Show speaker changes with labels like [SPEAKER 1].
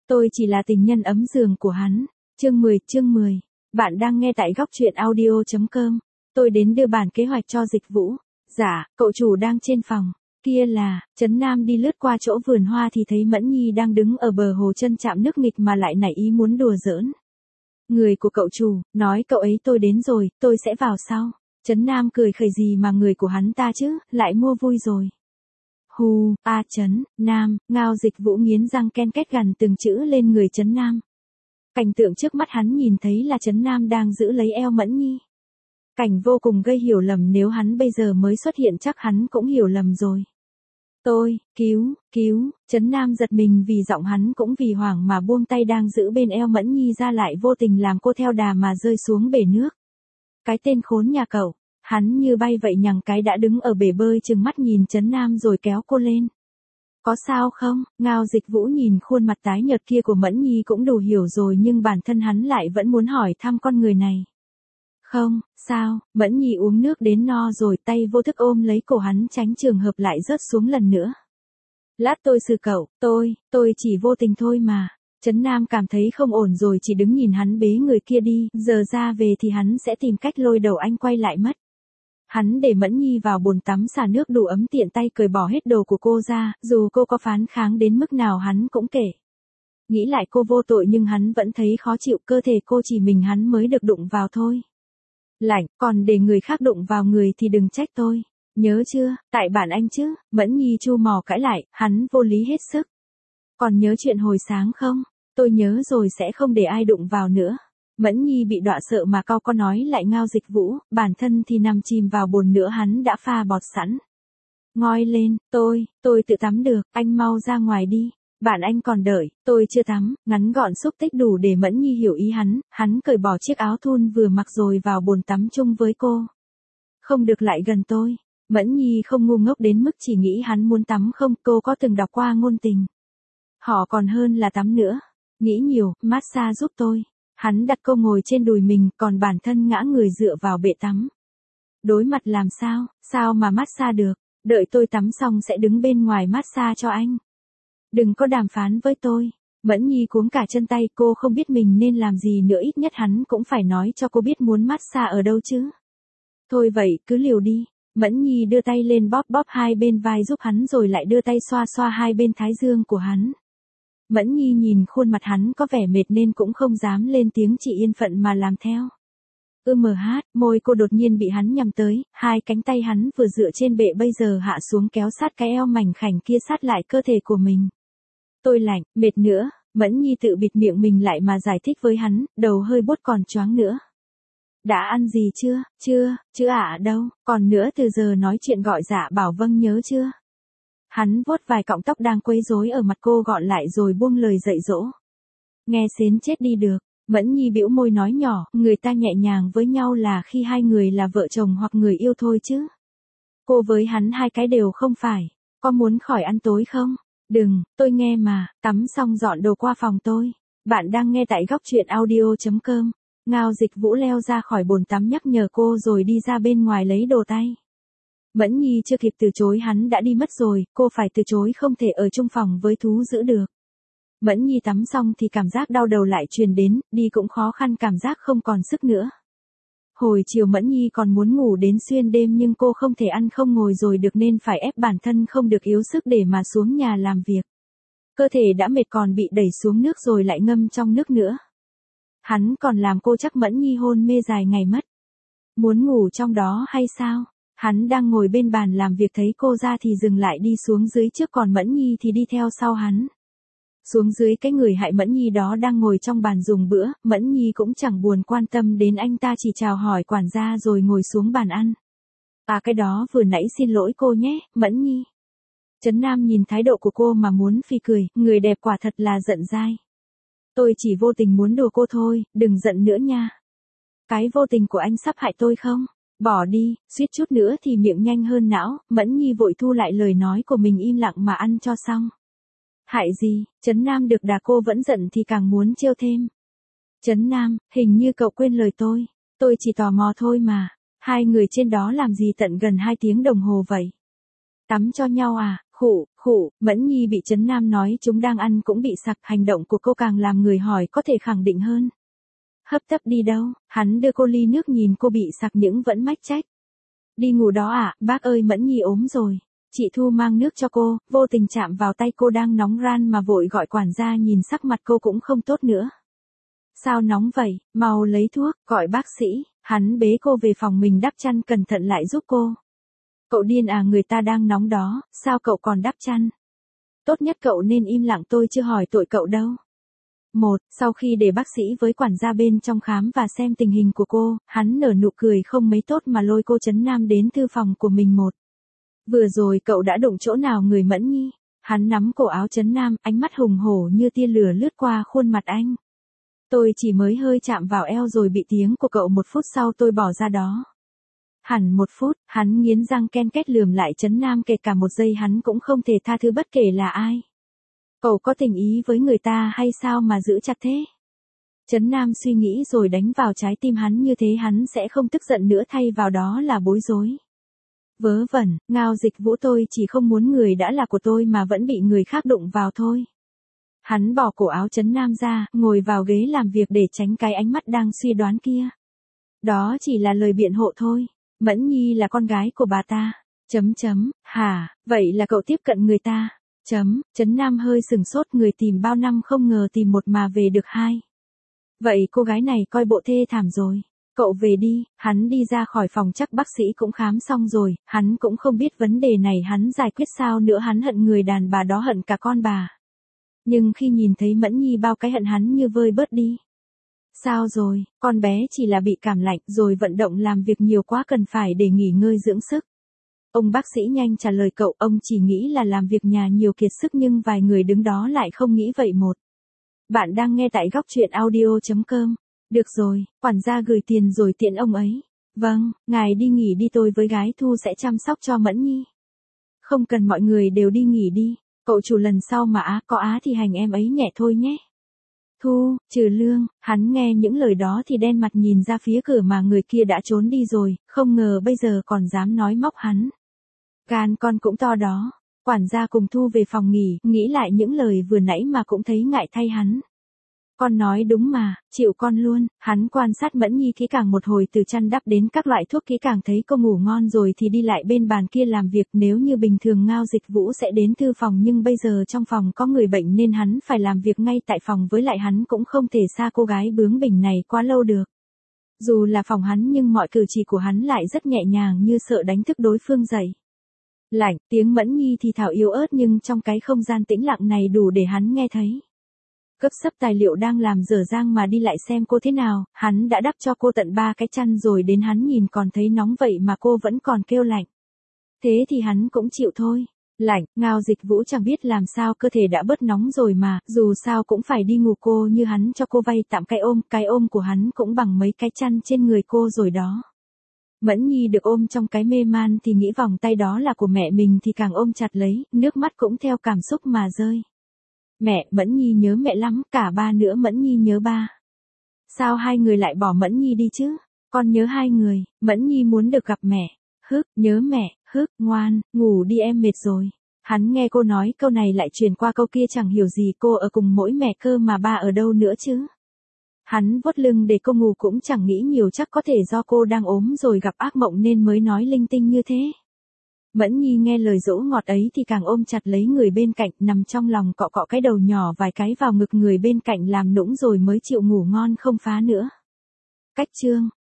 [SPEAKER 1] Tôi chỉ là tình nhân ấm giường của hắn. Chương 10. Bạn đang nghe tại góc truyện audio.com. Tôi đến đưa bản kế hoạch cho Dịch Vũ. Dạ, cậu chủ đang trên phòng. Kia là, Trấn Nam đi lướt qua chỗ vườn hoa thì thấy Mẫn Nhi đang đứng ở bờ hồ chân chạm nước nghịch mà lại nảy ý muốn đùa giỡn. Người của cậu chủ, nói cậu ấy tôi đến rồi, tôi sẽ vào sau. Trấn Nam cười khẩy gì mà người của hắn ta chứ, lại mua vui rồi. Hù, Trấn Nam, Ngao Dịch Vũ nghiến răng ken két gằn từng chữ lên người Trấn Nam. Cảnh tượng trước mắt hắn nhìn thấy là Trấn Nam đang giữ lấy eo Mẫn Nhi. Cảnh vô cùng gây hiểu lầm, nếu hắn bây giờ mới xuất hiện chắc hắn cũng hiểu lầm rồi. Tôi, cứu, Trấn Nam giật mình vì giọng hắn cũng vì hoảng mà buông tay đang giữ bên eo Mẫn Nhi ra, lại vô tình làm cô theo đà mà rơi xuống bể nước. Cái tên khốn nhà cậu, hắn như bay vậy nhằng cái đã đứng ở bể bơi trừng mắt nhìn Trấn Nam rồi kéo cô lên. Có sao không? Ngao Dịch Vũ nhìn khuôn mặt tái nhợt kia của Mẫn Nhi cũng đủ hiểu rồi, nhưng bản thân hắn lại vẫn muốn hỏi thăm con người này. Không, sao? Mẫn Nhi uống nước đến no rồi, tay vô thức ôm lấy cổ hắn tránh trường hợp lại rớt xuống lần nữa. Lát tôi xử cậu, tôi chỉ vô tình thôi mà. Trấn Nam cảm thấy không ổn rồi, chỉ đứng nhìn hắn bế người kia đi, giờ ra về thì hắn sẽ tìm cách lôi đầu anh quay lại mất. Hắn để Mẫn Nhi vào bồn tắm xả nước đủ ấm, tiện tay cởi bỏ hết đồ của cô ra, dù cô có phản kháng đến mức nào hắn cũng kể. Nghĩ lại cô vô tội nhưng hắn vẫn thấy khó chịu, cơ thể cô chỉ mình hắn mới được đụng vào thôi. Lạnh, còn để người khác đụng vào người thì đừng trách tôi. Nhớ chưa, tại bản anh chứ? Mẫn Nhi chu mò cãi lại, hắn vô lý hết sức. Còn nhớ chuyện hồi sáng không? Tôi nhớ rồi, sẽ không để ai đụng vào nữa. Mẫn Nhi bị dọa sợ mà cau có nói lại Ngao Dịch Vũ, bản thân thì nằm chìm vào bồn nữa, hắn đã pha bọt sẵn. Ngoi lên, tôi tự tắm được, anh mau ra ngoài đi. Bạn anh còn đợi, tôi chưa tắm. Ngắn gọn xúc tích đủ để Mẫn Nhi hiểu ý hắn cởi bỏ chiếc áo thun vừa mặc rồi vào bồn tắm chung với cô. Không được lại gần tôi. Mẫn Nhi không ngu ngốc đến mức chỉ nghĩ hắn muốn tắm không, cô có từng đọc qua ngôn tình. Họ còn hơn là tắm nữa. Nghĩ nhiều, massage giúp tôi. Hắn đặt cô ngồi trên đùi mình, còn bản thân ngã người dựa vào bệ tắm. Đối mặt làm sao mà massage được, đợi tôi tắm xong sẽ đứng bên ngoài massage cho anh. Đừng có đàm phán với tôi. Mẫn Nhi cuống cả chân tay, cô không biết mình nên làm gì nữa, ít nhất hắn cũng phải nói cho cô biết muốn massage ở đâu chứ. Thôi vậy, cứ liều đi. Mẫn Nhi đưa tay lên bóp hai bên vai giúp hắn rồi lại đưa tay xoa hai bên thái dương của hắn. Mẫn Nhi nhìn khuôn mặt hắn có vẻ mệt nên cũng không dám lên tiếng, chỉ yên phận mà làm theo. Môi cô đột nhiên bị hắn nhắm tới, hai cánh tay hắn vừa dựa trên bệ bây giờ hạ xuống kéo sát cái eo mảnh khảnh kia sát lại cơ thể của mình. Tôi lạnh, mệt nữa. Mẫn Nhi tự bịt miệng mình lại mà giải thích với hắn, đầu hơi buốt còn choáng nữa. Đã ăn gì chưa? Chưa đâu, còn nữa, từ giờ nói chuyện gọi dạ bảo vâng nhớ chưa? Hắn vuốt vài cọng tóc đang quấy rối ở mặt cô gọn lại rồi buông lời dạy dỗ. Nghe xến chết đi được. Mẫn Nhi bĩu môi nói nhỏ, người ta nhẹ nhàng với nhau là khi hai người là vợ chồng hoặc người yêu thôi chứ. Cô với hắn hai cái đều không phải. Có muốn khỏi ăn tối không? Đừng, tôi nghe mà. Tắm xong dọn đồ qua phòng tôi. Bạn đang nghe tại góc truyện audio.com. Ngao Dịch Vũ leo ra khỏi bồn tắm nhắc nhở cô rồi đi ra bên ngoài lấy đồ tay. Mẫn Nhi chưa kịp từ chối hắn đã đi mất rồi, cô phải từ chối, không thể ở chung phòng với thú dữ được. Mẫn Nhi tắm xong thì cảm giác đau đầu lại truyền đến, đi cũng khó khăn, cảm giác không còn sức nữa. Hồi chiều Mẫn Nhi còn muốn ngủ đến xuyên đêm nhưng cô không thể ăn không ngồi rồi được nên phải ép bản thân không được yếu sức để mà xuống nhà làm việc. Cơ thể đã mệt còn bị đẩy xuống nước rồi lại ngâm trong nước nữa. Hắn còn làm cô chắc Mẫn Nhi hôn mê dài ngày mất. Muốn ngủ trong đó hay sao? Hắn đang ngồi bên bàn làm việc thấy cô ra thì dừng lại đi xuống dưới trước, còn Mẫn Nhi thì đi theo sau hắn. Xuống dưới, cái người hại Mẫn Nhi đó đang ngồi trong bàn dùng bữa, Mẫn Nhi cũng chẳng buồn quan tâm đến anh ta, chỉ chào hỏi quản gia rồi ngồi xuống bàn ăn. Cái đó vừa nãy xin lỗi cô nhé, Mẫn Nhi. Trấn Nam nhìn thái độ của cô mà muốn phì cười, người đẹp quả thật là giận dai. Tôi chỉ vô tình muốn đùa cô thôi, đừng giận nữa nha. Cái vô tình của anh sắp hại tôi không? Bỏ đi, suýt chút nữa thì miệng nhanh hơn não. Mẫn Nhi vội thu lại lời nói của mình, im lặng mà ăn cho xong. Hại gì? Trấn Nam được đà cô vẫn giận thì càng muốn trêu thêm. Trấn Nam, hình như cậu quên lời tôi chỉ tò mò thôi mà. Hai người trên đó làm gì tận gần 2 tiếng đồng hồ vậy? Tắm cho nhau à? Khụ, Mẫn Nhi bị Trấn Nam nói chúng đang ăn cũng bị sặc, hành động của cô càng làm người hỏi có thể khẳng định hơn. Hấp tấp đi đâu, hắn đưa cô ly nước nhìn cô bị sặc nhưng vẫn mách trách. Đi ngủ đó à, bác ơi Mẫn Nhi ốm rồi. Chị Thu mang nước cho cô, vô tình chạm vào tay cô đang nóng ran mà vội gọi quản gia, nhìn sắc mặt cô cũng không tốt nữa. Sao nóng vậy, mau lấy thuốc, gọi bác sĩ. Hắn bế cô về phòng mình đắp chăn cẩn thận lại giúp cô. Cậu điên à, người ta đang nóng đó, sao cậu còn đắp chăn? Tốt nhất cậu nên im lặng, tôi chưa hỏi tội cậu đâu. Sau khi để bác sĩ với quản gia bên trong khám và xem tình hình của cô, hắn nở nụ cười không mấy tốt mà lôi cô Trấn Nam đến thư phòng của mình. Vừa rồi cậu đã đụng chỗ nào người Mẫn Nhi? Hắn nắm cổ áo Trấn Nam, ánh mắt hùng hổ như tia lửa lướt qua khuôn mặt anh. Tôi chỉ mới hơi chạm vào eo rồi bị tiếng của cậu, 1 phút sau tôi bỏ ra đó. Hẳn 1 phút, hắn nghiến răng ken két lườm lại Trấn Nam, kể cả 1 giây hắn cũng không thể tha thứ bất kể là ai. Cậu có tình ý với người ta hay sao mà giữ chặt thế? Trấn Nam suy nghĩ rồi đánh vào trái tim hắn, như thế hắn sẽ không tức giận nữa, thay vào đó là bối rối. Vớ vẩn, Ngao Dịch Vũ, tôi chỉ không muốn người đã là của tôi mà vẫn bị người khác đụng vào thôi. Hắn bỏ cổ áo Trấn Nam ra, ngồi vào ghế làm việc để tránh cái ánh mắt đang suy đoán kia. Đó chỉ là lời biện hộ thôi. Mẫn Nhi là con gái của bà ta. Hả, vậy là cậu tiếp cận người ta. Trấn Nam hơi sừng sốt, người tìm bao năm không ngờ tìm một mà về được 2. Vậy cô gái này coi bộ thê thảm rồi. Cậu về đi, hắn đi ra khỏi phòng, chắc bác sĩ cũng khám xong rồi, hắn cũng không biết vấn đề này hắn giải quyết sao nữa, hắn hận người đàn bà đó, hận cả con bà. Nhưng khi nhìn thấy Mẫn Nhi, bao cái hận hắn như vơi bớt đi. Sao rồi, con bé chỉ là bị cảm lạnh rồi vận động làm việc nhiều quá, cần phải để nghỉ ngơi dưỡng sức. Ông bác sĩ nhanh trả lời cậu, ông chỉ nghĩ là làm việc nhà nhiều kiệt sức, nhưng vài người đứng đó lại không nghĩ vậy. Bạn đang nghe tại góc truyện audio.com. Được rồi, quản gia gửi tiền rồi tiện ông ấy. Vâng, ngài đi nghỉ đi, tôi với gái Thu sẽ chăm sóc cho Mẫn Nhi. Không cần, mọi người đều đi nghỉ đi. Cậu chủ lần sau mà có thì hành em ấy nhẹ thôi nhé. Thu, trừ lương, hắn nghe những lời đó thì đen mặt nhìn ra phía cửa mà người kia đã trốn đi rồi, không ngờ bây giờ còn dám nói móc hắn. Gan con cũng to đó. Quản gia cùng Thu về phòng nghỉ, nghĩ lại những lời vừa nãy mà cũng thấy ngại thay hắn. Con nói đúng mà, chịu con luôn. Hắn quan sát Mẫn Nhi kỹ càng một hồi, từ chăn đắp đến các loại thuốc kỹ càng, thấy cô ngủ ngon rồi thì đi lại bên bàn kia làm việc. Nếu như bình thường Ngao Dịch Vũ sẽ đến thư phòng, nhưng bây giờ trong phòng có người bệnh nên hắn phải làm việc ngay tại phòng, với lại hắn cũng không thể xa cô gái bướng bỉnh này quá lâu được. Dù là phòng hắn nhưng mọi cử chỉ của hắn lại rất nhẹ nhàng, như sợ đánh thức đối phương dậy. Lạnh, tiếng Mẫn Nhi thì thào yếu ớt nhưng trong cái không gian tĩnh lặng này đủ để hắn nghe thấy. Gấp sấp tài liệu đang làm dở dang mà đi lại xem cô thế nào, hắn đã đắp cho cô tận 3 cái chăn rồi, đến hắn nhìn còn thấy nóng vậy mà cô vẫn còn kêu lạnh. Thế thì hắn cũng chịu thôi. Lạnh, Ngao Dịch Vũ chẳng biết làm sao, cơ thể đã bớt nóng rồi mà, dù sao cũng phải đi ngủ, cô như hắn cho cô vay tạm cái ôm của hắn cũng bằng mấy cái chăn trên người cô rồi đó. Mẫn Nhi được ôm trong cái mê man thì nghĩ vòng tay đó là của mẹ mình thì càng ôm chặt lấy, nước mắt cũng theo cảm xúc mà rơi. Mẹ, Mẫn Nhi nhớ mẹ lắm, cả ba nữa, Mẫn Nhi nhớ ba. Sao hai người lại bỏ Mẫn Nhi đi chứ? Con nhớ hai người, Mẫn Nhi muốn được gặp mẹ. Nhớ mẹ, ngoan, ngủ đi em mệt rồi. Hắn nghe cô nói câu này lại truyền qua câu kia, chẳng hiểu gì, cô ở cùng mỗi mẹ cơ mà ba ở đâu nữa chứ? Hắn vuốt lưng để cô ngủ, cũng chẳng nghĩ nhiều, chắc có thể do cô đang ốm rồi gặp ác mộng nên mới nói linh tinh như thế. Mẫn Nhi nghe lời dỗ ngọt ấy thì càng ôm chặt lấy người bên cạnh, nằm trong lòng cọ cọ cái đầu nhỏ vài cái vào ngực người bên cạnh làm nũng rồi mới chịu ngủ ngon không phá nữa. Cách chương